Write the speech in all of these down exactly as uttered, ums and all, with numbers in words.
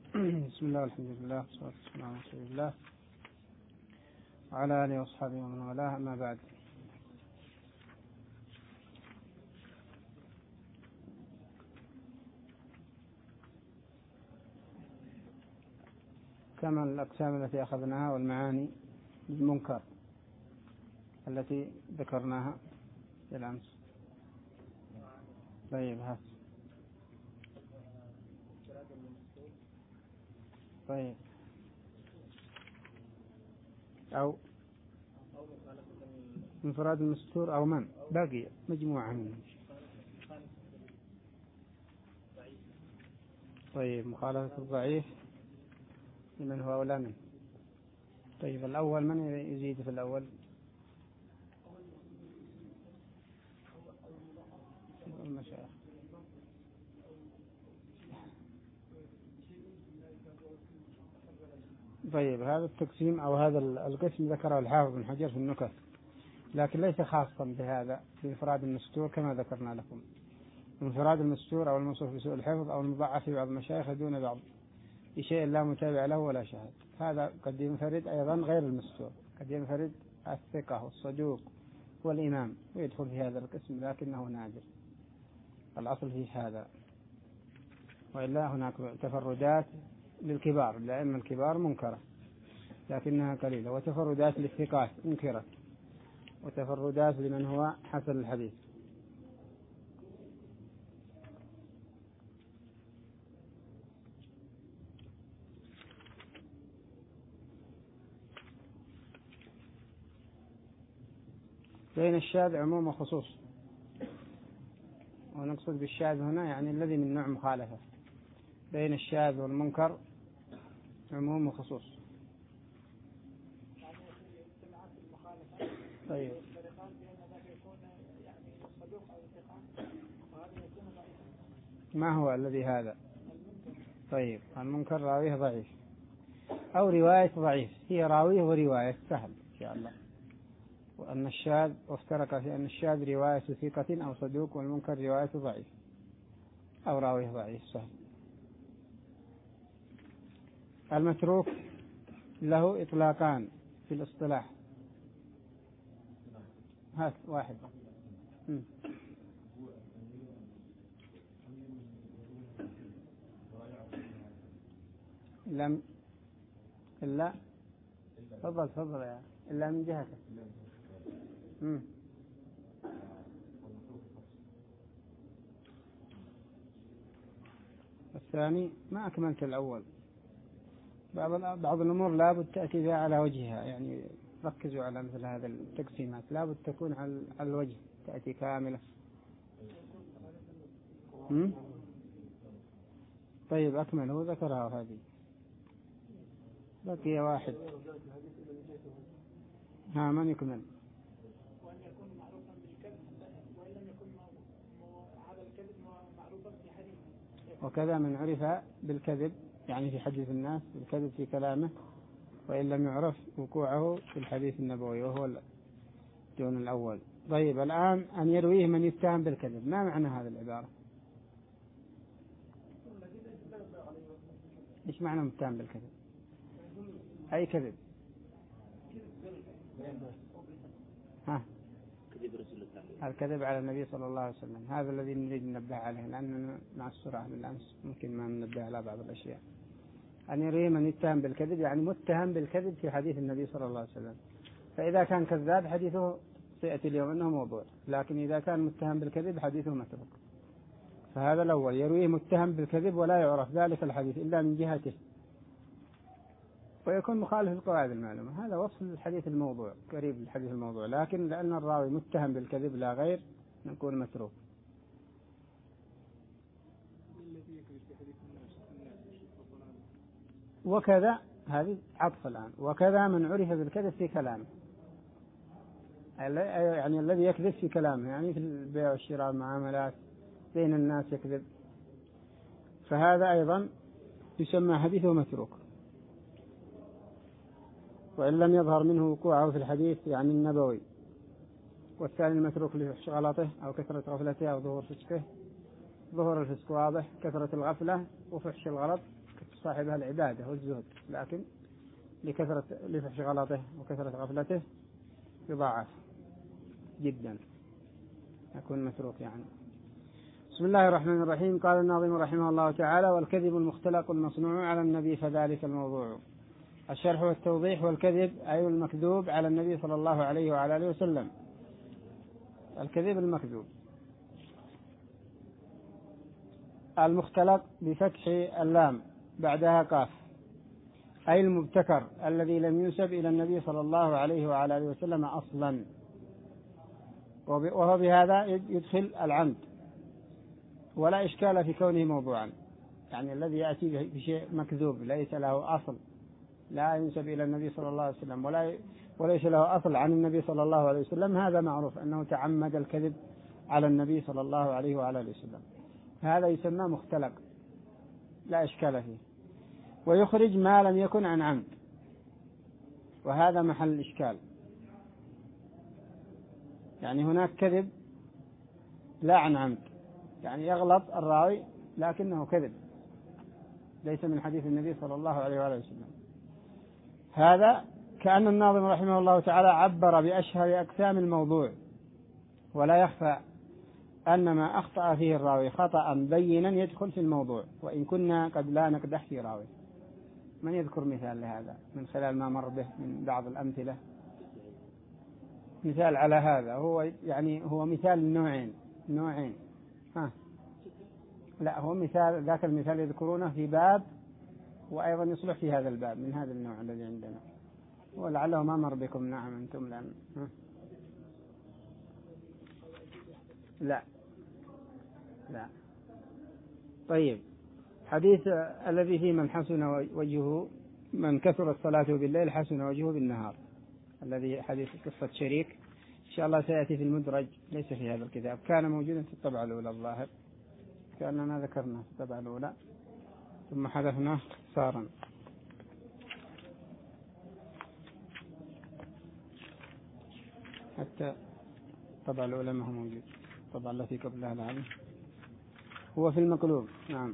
بسم الله والحمد لله والصلاة والسلام على رسول الله وعلى آله وأصحابه ومن والاه، أما بعد. كما الأقسام التي أخذناها والمعاني المنكر التي ذكرناها بالأمس. طيب هات. طيب أو انفراد المستور أو من باقي مجموعة منهم. طيب مخالفة الضعيف لمن هو أولى منه. طيب الأول من يزيد في الأول؟ المشايخ. طيب هذا التقسيم أو هذا القسم ذكره الحافظ بن حجر في النكت، لكن ليس خاصا بهذا بإنفراد المستور كما ذكرنا لكم. انفراد المستور أو الموصوف بسوء الحفظ أو المضاعف في بعض المشايخ دون بعض بشيء لا متابع له ولا شاهد، هذا قد ينفرد أيضا غير المستور، قد ينفرد الثقة والصدوق والإمام ويدخل في هذا القسم، لكنه نادر. الأصل فيه هذا، وإلا هناك تفردات للكبار، الأئمة الكبار منكرة لكنها قليلة، وتفردات للثقات منكرة، وتفردات لمن هو حسن الحديث. بين الشاذ عموم وخصوص، ونقصد بالشاذ هنا يعني الذي من نوع مخالفة. بين الشاذ والمنكر عموم وخصوص. طيب ما هو الذي هذا؟ طيب المنكر راويه ضعيف أو رواية ضعيف، هي راويه ورواية سهل إن شاء الله. وأن الشاذ وافترق في أن الشاذ رواية ثقة أو صدوق، والمنكر رواية ضعيف أو راويه ضعيف سهل. المتروك له إطلاقان في الاصطلاح. هات واحد. م. لم إلا تفضل تفضل يا إلا من جهته. م. الثاني ما أكملت الأول. بعض بعض الأمور لابد تأتي بها على وجهها، يعني ركزوا على مثل هذا التقسيمات، لابد تكون على الوجه، تأتي كاملة. م? طيب أكمل، هو ذكرها هذه. بقي واحد. ها من يكمل؟ وأن يكون معروفا بالكذب وإن لم يكن هذا الكذب معروفا في حديث. وكذا من عرف بالكذب يعني في حديث الناس، بالكذب في كلامه، وإن لم يعرف وقوعه في الحديث النبوي، وهو دون الأول. طيب الآن أن يرويه من يتهم بالكذب، ما معنى هذه العبارة؟ إيش معنى متهم بالكذب؟ أي كذب؟ ها؟ الكذب على النبي صلى الله عليه وسلم، هذا الذي نريد ننبه عليه، لأننا مع السرعة بالأمس ممكن ما ننبه على بعض الأشياء. أن يروي من يتهم بالكذب يعني متهم بالكذب في حديث النبي صلى الله عليه وسلم، فإذا كان كذاب حديثه سيأتي اليوم أنه موضوع، لكن إذا كان متهم بالكذب حديثه متروك. فهذا الأول، يرويه متهم بالكذب ولا يعرف ذلك الحديث إلا من جهته، ويكون مخالف للقواعد المعلومة، هذا وصف الحديث الموضوع، قريب للحديث الموضوع، لكن لأن الراوي متهم بالكذب لا غير نقول متروك. وكذا هذه عطف الآن، وكذا من عرف بالكذب في كلامه، يعني الذي يكذب في كلامه، يعني في البيع والشراء والمعاملات بين الناس يكذب، فهذا أيضا يسمى حديثه متروك. وإن لم يظهر منه وقوعه في الحديث يعني النبوي. والثاني المتروك لفحش غلطه أو كثرة غفلته أو ظهور فسقه. ظهور الفسق واضح، كثرة الغفلة وفحش الغلط صاحبها العبادة والزهد، لكن لكثرة لفحش غلطه وكثرة غفلته يضاعف جدا، يكون متروك يعني. بسم الله الرحمن الرحيم. قال الناظم رحمه الله تعالى: والكذب المختلق المصنوع على النبي فذلك الموضوع. الشرح والتوضيح: والكذب أي المكذوب على النبي صلى الله عليه وعلى آله وسلم. الكذب المكذوب. المختلق بفتح اللام بعدها قاف، أي المبتكر الذي لم ينسب إلى النبي صلى الله عليه وعلى آله وسلم أصلا، وهو بهذا يدخل العمد، ولا إشكال في كونه موضوعا، يعني الذي يأتي بشيء مكذوب ليس له أصل، لا ينسب إلى النبي صلى الله عليه وسلم ولا وليس له أصل عن النبي صلى الله عليه وسلم، هذا معروف أنه تعمد الكذب على النبي صلى الله عليه وعلى آله وسلم، هذا يسمى مختلق لا إشكال فيه. ويخرج ما لم يكن عن عمد، وهذا محل الإشكال، يعني هناك كذب لا عن عمد، يعني يغلط الراوي لكنه كذب ليس من حديث النبي صلى الله عليه وآله وسلم. هذا كأن الناظم رحمه الله تعالى عبر بأشهر أقسام الموضوع، ولا يخفى أن ما أخطأ فيه الراوي خطأ بينا يدخل في الموضوع، وإن كنا قد لا نقدح في راوي. من يذكر مثال لهذا من خلال ما مر به من بعض الأمثلة؟ مثال على هذا هو يعني هو مثال نوعين نوعين ها لا هو مثال ذاك المثال يذكرونه في باب، وأيضا يصلح في هذا الباب من هذا النوع الذي عندنا، ولعله ما مر بكم. نعم أنتم لأن ها؟ لا لا طيب. حديث الذي فيه من حسن وجهه من كثر الصلاة بالليل حسن وجهه بالنهار، الذي حديث قصة شريك، إن شاء الله سيأتي في المدرج ليس في هذا الكتاب، كان موجودا في الطبعة الأولى الظاهر، كأننا ذكرنا في الطبعة الأولى ثم حذفناه اختصارا. حتى الطبعة الأولى ما هو موجود، الطبعة التي قبلها لعله هو في المقلوب. نعم.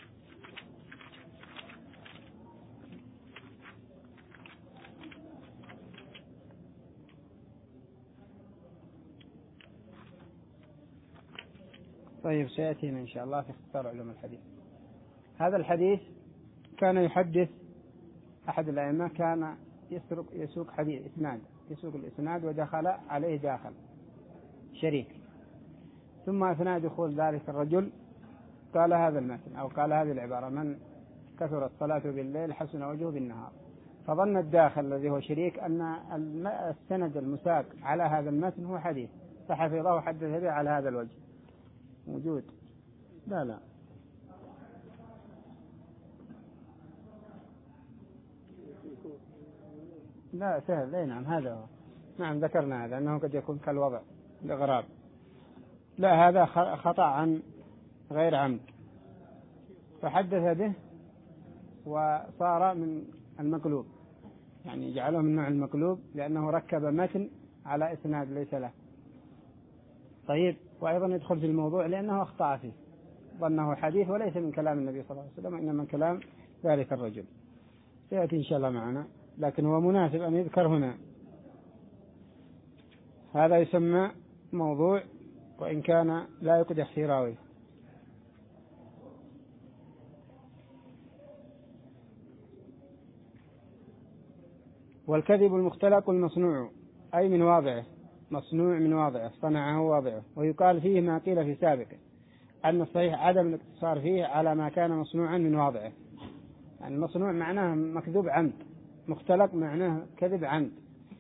طيب سيأتينا إن شاء الله في اختصار علوم الحديث. هذا الحديث كان يحدث أحد الأئمة، كان يسوق يسوق حديث إسناد، يسوق الإسناد ودخل عليه داخل شريك، ثم أثناء دخول ذلك الرجل قال هذا المتن أو قال هذه العبارة: من كثر الصلاة بالليل حسن وجهه بالنهار. فظن الداخل الذي هو شريك أن السند المساق على هذا المتن هو حديث، فحفظه وحدث به على هذا الوجه. موجود؟ لا لا لا سهل. اي نعم هذا هو. نعم ذكرنا هذا أنه قد يكون كالوضع الإغراب. لا هذا خطأ عن غير عمد، فحدث به وصار من المقلوب، يعني جعله من نوع المقلوب لأنه ركب متن على إسناد ليس له. طيب. وأيضا يدخل في الموضوع لأنه أخطأ فيه، ظنه حديث وليس من كلام النبي صلى الله عليه وسلم، إنما من كلام ذلك الرجل. سيأتي إن شاء الله معنا، لكن هو مناسب أن يذكر هنا. هذا يسمى موضوع وإن كان لا يقدح في راوي. والكذب المختلق المصنوع أي من واضعه، مصنوع من واضعه، صنعه واضعه. ويقال فيه ما قيل في سابقه أن الصحيح عدم الاقتصار فيه على ما كان مصنوعا من واضعه، يعني المصنوع معناه مكذوب عمد، مختلق معناه كذب عمد،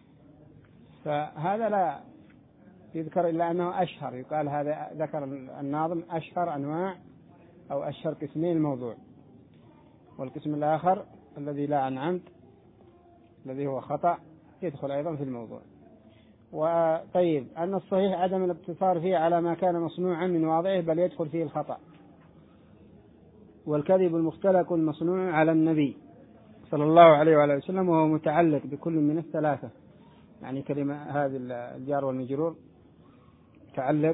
فهذا لا يذكر إلا أنه أشهر. يقال هذا ذكر الناظم أشهر أنواع أو أشهر قسمين الموضوع. والقسم الآخر الذي لا عن عمد الذي هو خطأ يدخل أيضا في الموضوع. وطيب أن الصحيح عدم الاقتصار فيه على ما كان مصنوعا من واضعه بل يدخل فيه الخطأ. والكذب المختلق المصنوع على النبي صلى الله عليه وآله وسلم وهو متعلق بكل من الثلاثة، يعني كلمة هذه الجار والمجرور تعلق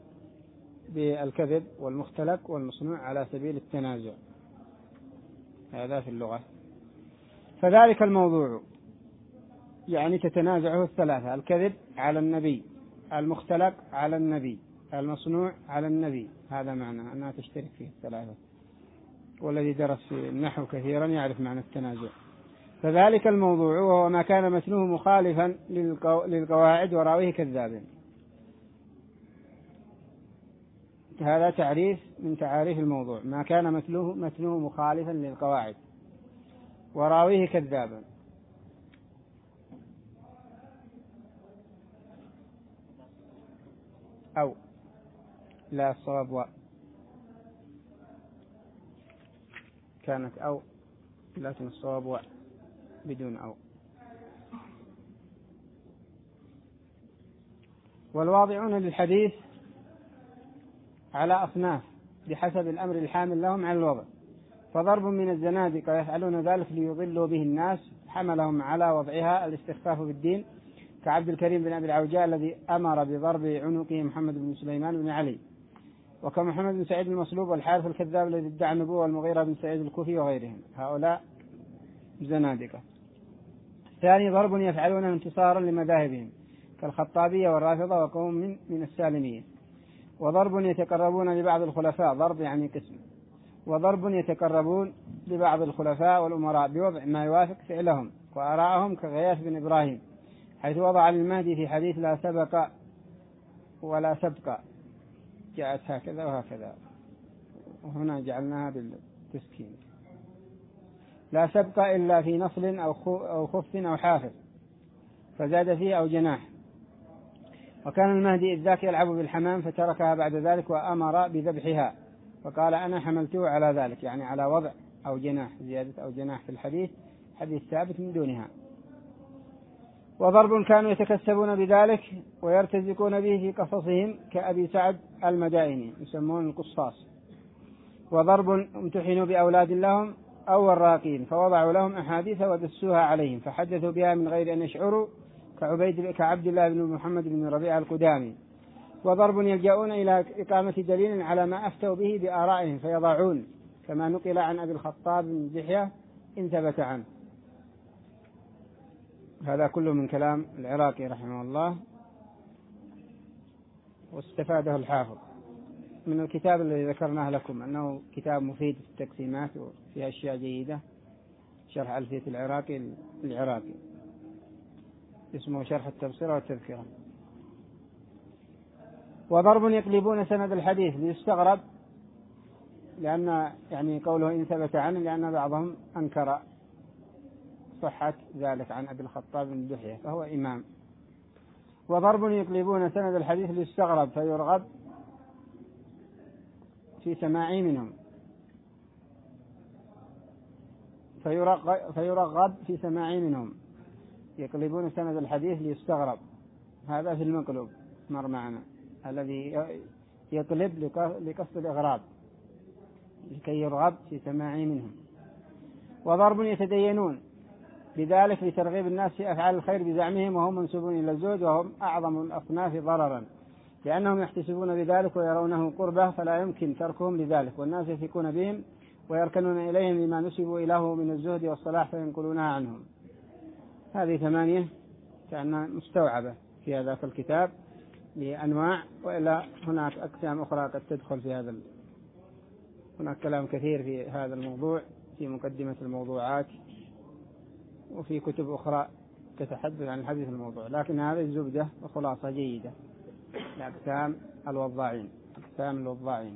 بالكذب والمختلق والمصنوع على سبيل التنازع. هذا في اللغة. فذلك الموضوع يعني تتنازعه الثلاثة: الكذب على النبي، المختلق على النبي، المصنوع على النبي. هذا معنى أنها تشترك فيه الثلاثة، والذي درس في النحو كثيرا يعرف معنى التنازع. فذلك الموضوع وهو ما كان متنوه مخالفا للقواعد وراويه كذاب. هذا تعريف من تعاريف الموضوع: ما كان متنوه, متنوه مخالفا للقواعد وراويه كذابا. أو لا، الصواب و كانت أو، لكن الصواب و بدون أو. والواضعون للحديث على أصناف بحسب الأمر الحامل لهم على الوضع. فضرب من الزنادقة يفعلون ذلك ليضلوا به الناس حملهم على وضعها الاستخفاف بالدين، كعبد الكريم بن أبي العوجاء الذي أمر بضرب عنقه محمد بن سليمان بن علي، وكمحمد بن سعيد المصلوب والحارث الكذاب الذي ادعى النبوة والمغيرة بن سعيد الكوفي وغيرهم. هؤلاء زنادقة. ثاني ضرب يفعلونه انتصارا لمذاهبهم كالخطابية والرافضة وقوم من, من السالمية. وضرب يتقربون لبعض الخلفاء، ضرب يعني قسم. وضرب يتقربون لبعض الخلفاء والأمراء بوضع ما يوافق فعلهم وآراءهم كغياث بن إبراهيم حيث وضع للمهدي في حديث لا سبق ولا سبق، جاءت هكذا وهكذا، وهنا جعلناها بالتسكين: لا سبق إلا في نصل أو خف أو حافظ، فزاد فيه أو جناح. وكان المهدي إذ ذاك يلعب بالحمام فتركها بعد ذلك وأمر بذبحها، فقال أنا حملته على ذلك، يعني على وضع أو جناح، زيادة أو جناح في الحديث، حديث ثابت من دونها. وضرب كانوا يتكسبون بذلك ويرتزقون به في قصصهم كأبي سعد المدائني يسمون القصاص. وضرب امتحنوا بأولاد لهم أو الراقين فوضعوا لهم أحاديث ودسوها عليهم فحدثوا بها من غير أن يشعروا كعبيد كعبد الله بن محمد بن ربيعة القدامي. وضرب يلجؤون إلى إقامة دليل على ما أفتوا به بآرائهم فيضعون كما نقل عن أبي الخطاب بن دحية إن ثبت عنه. هذا كله من كلام العراقي رحمه الله، واستفاده الحافظ من الكتاب الذي ذكرناه لكم أنه كتاب مفيد في التقسيمات وفيه أشياء جيدة، شرح ألفية العراقي العراقي اسمه شرح التبصرة والتذكرة. وضرب يقلبون سند الحديث ليستغرب، لأن يعني قوله إن ثبت عنه لأن بعضهم أنكر صحة ذلك عن أبي الخطاب بن دحية فهو إمام. وضرب يقلبون سند الحديث ليستغرب فيرغب في سماع منهم فيرغب, فيرغب في سماع منهم يقلبون سند الحديث ليستغرب. هذا في المقلوب مر معنا الذي يقلب لقصد الإغراب لكي يرغب في سماع منهم. وضرب يتدينون بذلك لترغيب الناس في أفعال الخير بزعمهم وهم منسوبون إلى الزهد وهم أعظم الأصناف ضررا لأنهم يحتسبون بذلك ويرونه قربة فلا يمكن تركهم لذلك، والناس يثقون بهم ويركنون إليهم لما نسبوا إليه من الزهد والصلاح فينقلونها عنهم. هذه ثمانية كأنها مستوعبة في هذا الكتاب لأنواع، وإلا هناك أقسام أخرى قد تدخل في هذا. هناك كلام كثير في هذا الموضوع في مقدمة الموضوعات وفي كتب أخرى تتحدث عن الحديث الموضوع، لكن هذه الزبدة وخلاصة جيدة لأقسام الوضاعين. أقسام الوضاعين.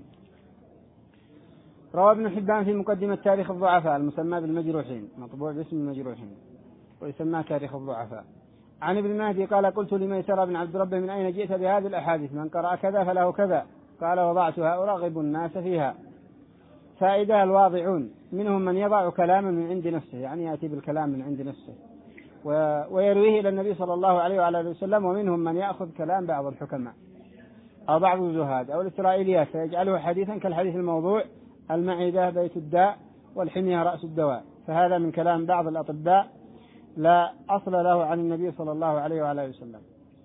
روى ابن حبان في مقدمة تاريخ الضعفاء المسمى بالمجروحين، مطبوع باسم المجروحين ويسمى تاريخ الضعفاء، عن ابن مهدي قال قلت لميسر بن عبد ربه من أين جئت بهذه الأحاديث؟ من قرأ كذا فله كذا. قال وضعتها أرغب الناس فيها. فائدة الواضعون منهم من يضع كلاما من عند نفسه، يعني يأتي بالكلام من عند نفسه ويرويه إلى النبي صلى الله عليه وعلى آله وسلم، ومنهم من يأخذ كلام بعض الحكماء أو بعض الزهاد أو الإسرائيليات فيجعله حديثا كالحديث الموضوع: المعدة بيت الداء والحمية رأس الدواء. فهذا من كلام بعض الأطباء لا أصل له عن النبي صلى الله عليه وعلى آله وسلم.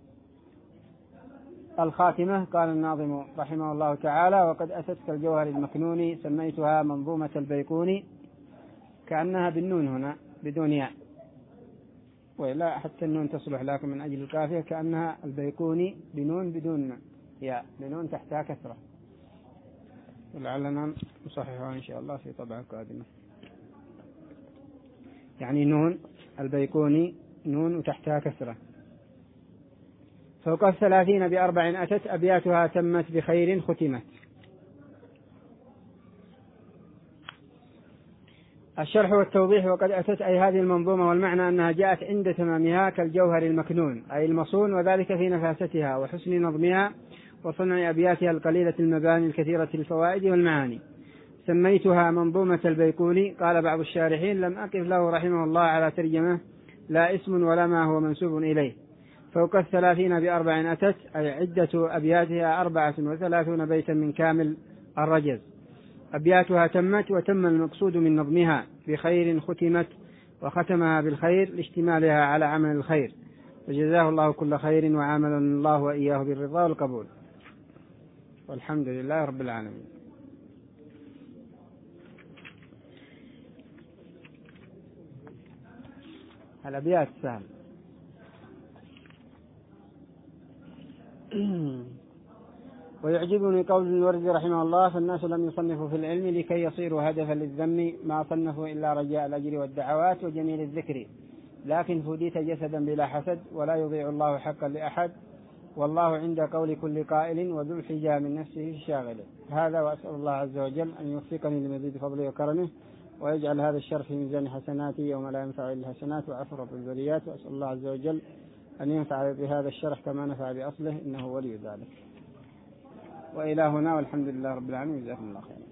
الخاتمة قال الناظم رحمه الله تعالى: وقد أتت كالجوهر المكنون سميتها منظومة البيقوني كأنها بالنون هنا بدون ياء، ولا حتى النون تصلح، لكن من أجل الكافية كأنها البيكوني بنون بدون ياء، بنون تحتها كسرة، ولعلنا نصححها إن شاء الله في طبعة قادمة. يعني نون البيكوني نون وتحتها كسرة. فوق الثلاثين بأربع أتت أبياتها تمت بخير ختمت. الشرح والتوضيح. وقد أتت أي هذه المنظومة، والمعنى أنها جاءت عند تمامها كالجوهر المكنون أي المصون، وذلك في نفاستها وحسن نظمها وصنع أبياتها القليلة المباني الكثيرة الفوائد والمعاني. سميتها منظومة البيكوني. قال بعض الشارحين لم أقف له رحمه الله على ترجمة، لا اسم ولا ما هو منسوب إليه. فوق الثلاثين بأربع أتت أي عدة أبياتها أربعة وثلاثون بيتا من كامل الرجز. أبياتها تمت، وتم المقصود من نظمها بخير ختمت، وختمها بالخير لاشتمالها على عمل الخير، وجزاه الله كل خير وعاملنا الله وإياه بالرضا والقبول، والحمد لله رب العالمين. الأبيات سهل. ويعجبني قول الوردي رحمه الله: فالناس لم يصنفوا في العلم لكي يصيروا هدفا للذم، ما صنفوا إلا رجاء الأجر والدعوات وجميل الذكر، لكن فديت جسدا بلا حسد، ولا يضيع الله حقا لأحد، والله عند قول كل قائل، وذو الحجى من نفسه الشاغل. هذا، وأسأل الله عز وجل أن يوفقني لمزيد فضله وكرمه، ويجعل هذا الشرف في ميزان حسناتي يوم لا ينفع إلا الحسنات وعفو رب البريات. وأسأل الله عز وجل أن ينفع بهذا الشرح كما نفع بأصله، إنه ولي ذلك. وإلى هنا، والحمد لله رب العالمين، جزاكم الله خيرا.